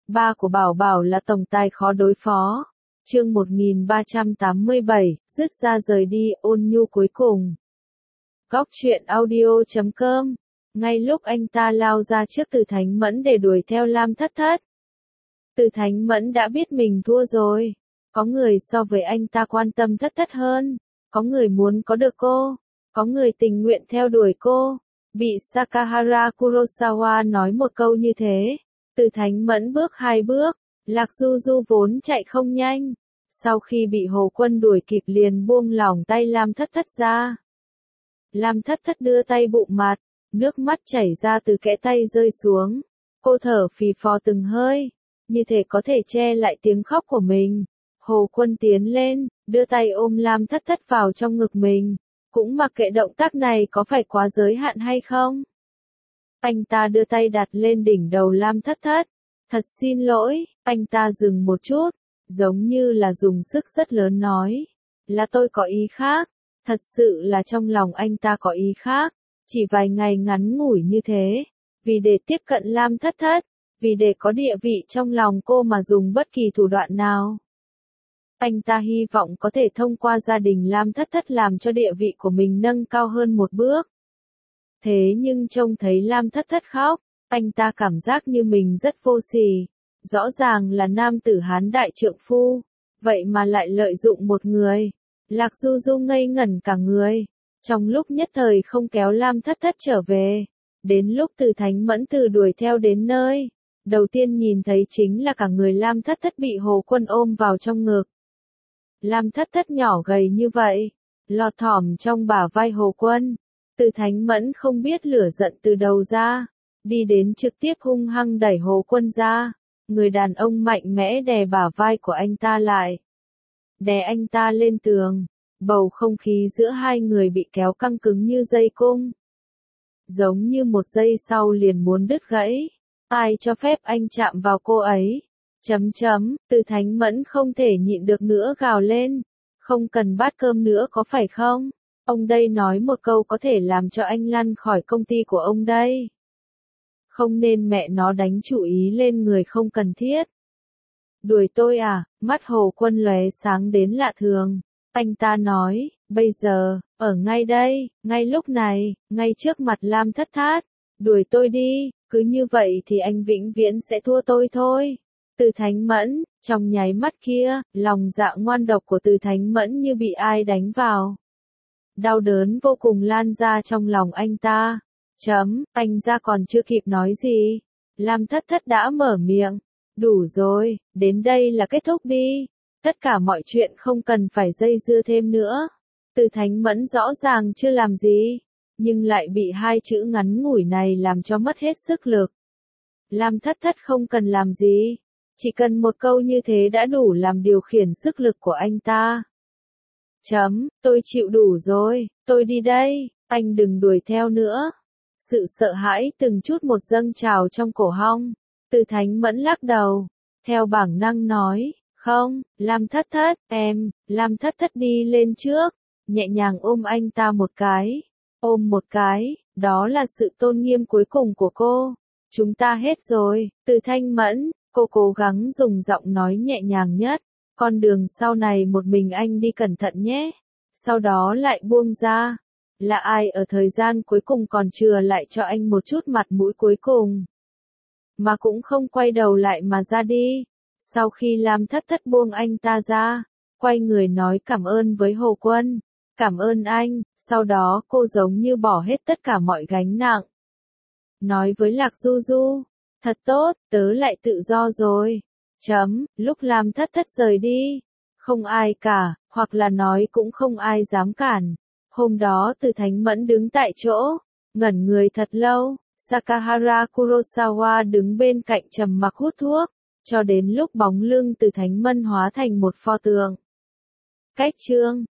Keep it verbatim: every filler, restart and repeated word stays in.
ba của Bảo Bảo là tổng tài khó đối phó. Chương một nghìn ba trăm tám mươi bảy, dứt ra rời đi, ôn nhu cuối cùng. Góc truyện audio chấm com. Ngay lúc anh ta lao ra trước Từ Thánh Mẫn để đuổi theo Lam Thất Thất, Từ Thánh Mẫn đã biết mình thua rồi. Có người so với anh ta quan tâm Thất Thất hơn, có người muốn có được cô, có người tình nguyện theo đuổi cô. Bị Sakahara Kurosawa nói một câu như thế, Từ Thánh Mẫn bước hai bước, Lạc Du Du vốn chạy không nhanh, sau khi bị Hồ Quân đuổi kịp liền buông lỏng tay Lam Thất Thất ra. Lam Thất Thất đưa tay bụng mặt, nước mắt chảy ra từ kẽ tay rơi xuống. Cô thở phì phò từng hơi, như thể có thể che lại tiếng khóc của mình. Hồ Quân tiến lên, đưa tay ôm Lam Thất Thất vào trong ngực mình, cũng mặc kệ động tác này có phải quá giới hạn hay không. Anh ta đưa tay đặt lên đỉnh đầu Lam Thất Thất. Thật xin lỗi, anh ta dừng một chút, giống như là dùng sức rất lớn nói. Là tôi có ý khác, thật sự là trong lòng anh ta có ý khác, chỉ vài ngày ngắn ngủi như thế, vì để tiếp cận Lam Thất Thất, vì để có địa vị trong lòng cô mà dùng bất kỳ thủ đoạn nào. Anh ta hy vọng có thể thông qua gia đình Lam Thất Thất làm cho địa vị của mình nâng cao hơn một bước. Thế nhưng trông thấy Lam Thất Thất khóc, anh ta cảm giác như mình rất vô sỉ. Rõ ràng là nam tử Hán đại trượng phu, vậy mà lại lợi dụng một người. Lạc Du Du ngây ngẩn cả người, trong lúc nhất thời không kéo Lam Thất Thất trở về. Đến lúc Từ Thánh Mẫn từ đuổi theo đến nơi, đầu tiên nhìn thấy chính là cả người Lam Thất Thất bị Hồ Quân ôm vào trong ngực. Lam Thất Thất nhỏ gầy như vậy, lọt thỏm trong bả vai Hồ Quân. Từ Thánh Mẫn không biết lửa giận từ đầu ra, đi đến trực tiếp hung hăng đẩy Hồ Quân ra. Người đàn ông mạnh mẽ đè bả vai của anh ta lại, đè anh ta lên tường. Bầu không khí giữa hai người bị kéo căng cứng như dây cung, giống như một giây sau liền muốn đứt gãy. Ai cho phép anh chạm vào cô ấy? Chấm chấm, Từ Thánh Mẫn không thể nhịn được nữa gào lên. Không cần bát cơm nữa có phải không? Ông đây nói một câu có thể làm cho anh lăn khỏi công ty của ông đây. Không nên mẹ nó đánh chủ ý lên người không cần thiết. Đuổi tôi à? Mắt Hồ Quân lóe sáng đến lạ thường. Anh ta nói, bây giờ, ở ngay đây, ngay lúc này, ngay trước mặt Lam Thất Thát. Đuổi tôi đi, cứ như vậy thì anh vĩnh viễn sẽ thua tôi thôi. Từ Thánh Mẫn, trong nháy mắt kia, lòng dạ ngoan độc của Từ Thánh Mẫn như bị ai đánh vào. Đau đớn vô cùng lan ra trong lòng anh ta. Chấm, anh ra còn chưa kịp nói gì, Lam Thất Thất đã mở miệng. Đủ rồi, đến đây là kết thúc đi. Tất cả mọi chuyện không cần phải dây dưa thêm nữa. Từ Thánh Mẫn rõ ràng chưa làm gì, nhưng lại bị hai chữ ngắn ngủi này làm cho mất hết sức lực. Lam Thất Thất không cần làm gì, chỉ cần một câu như thế đã đủ làm điều khiển sức lực của anh ta. Chấm, tôi chịu đủ rồi, tôi đi đây, anh đừng đuổi theo nữa. Sự sợ hãi từng chút một dâng trào trong cổ họng. Từ Thánh Mẫn lắc đầu, theo bản năng nói, không, Lam Thất Thất, em. Lam Thất Thất đi lên trước, nhẹ nhàng ôm anh ta một cái. Ôm một cái, đó là sự tôn nghiêm cuối cùng của cô. Chúng ta hết rồi. Từ Thanh Mẫn, cô cố gắng dùng giọng nói nhẹ nhàng nhất. Con đường sau này một mình anh đi cẩn thận nhé. Sau đó lại buông ra. Là ai ở thời gian cuối cùng còn chừa lại cho anh một chút mặt mũi cuối cùng, mà cũng không quay đầu lại mà ra đi. Sau khi Lam Thất Thất buông anh ta ra, quay người nói cảm ơn với Hồ Quân. Cảm ơn anh. Sau đó cô giống như bỏ hết tất cả mọi gánh nặng, nói với Lạc Du Du, thật tốt, tớ lại tự do rồi. Chấm, lúc Lam Thất Thất rời đi, không ai cả, hoặc là nói cũng không ai dám cản. Hôm đó Từ Thánh Mẫn đứng tại chỗ, ngẩn người thật lâu. Sakahara Kurosawa đứng bên cạnh trầm mặc hút thuốc, cho đến lúc bóng lưng Từ Thánh Mẫn hóa thành một pho tượng. Cách chương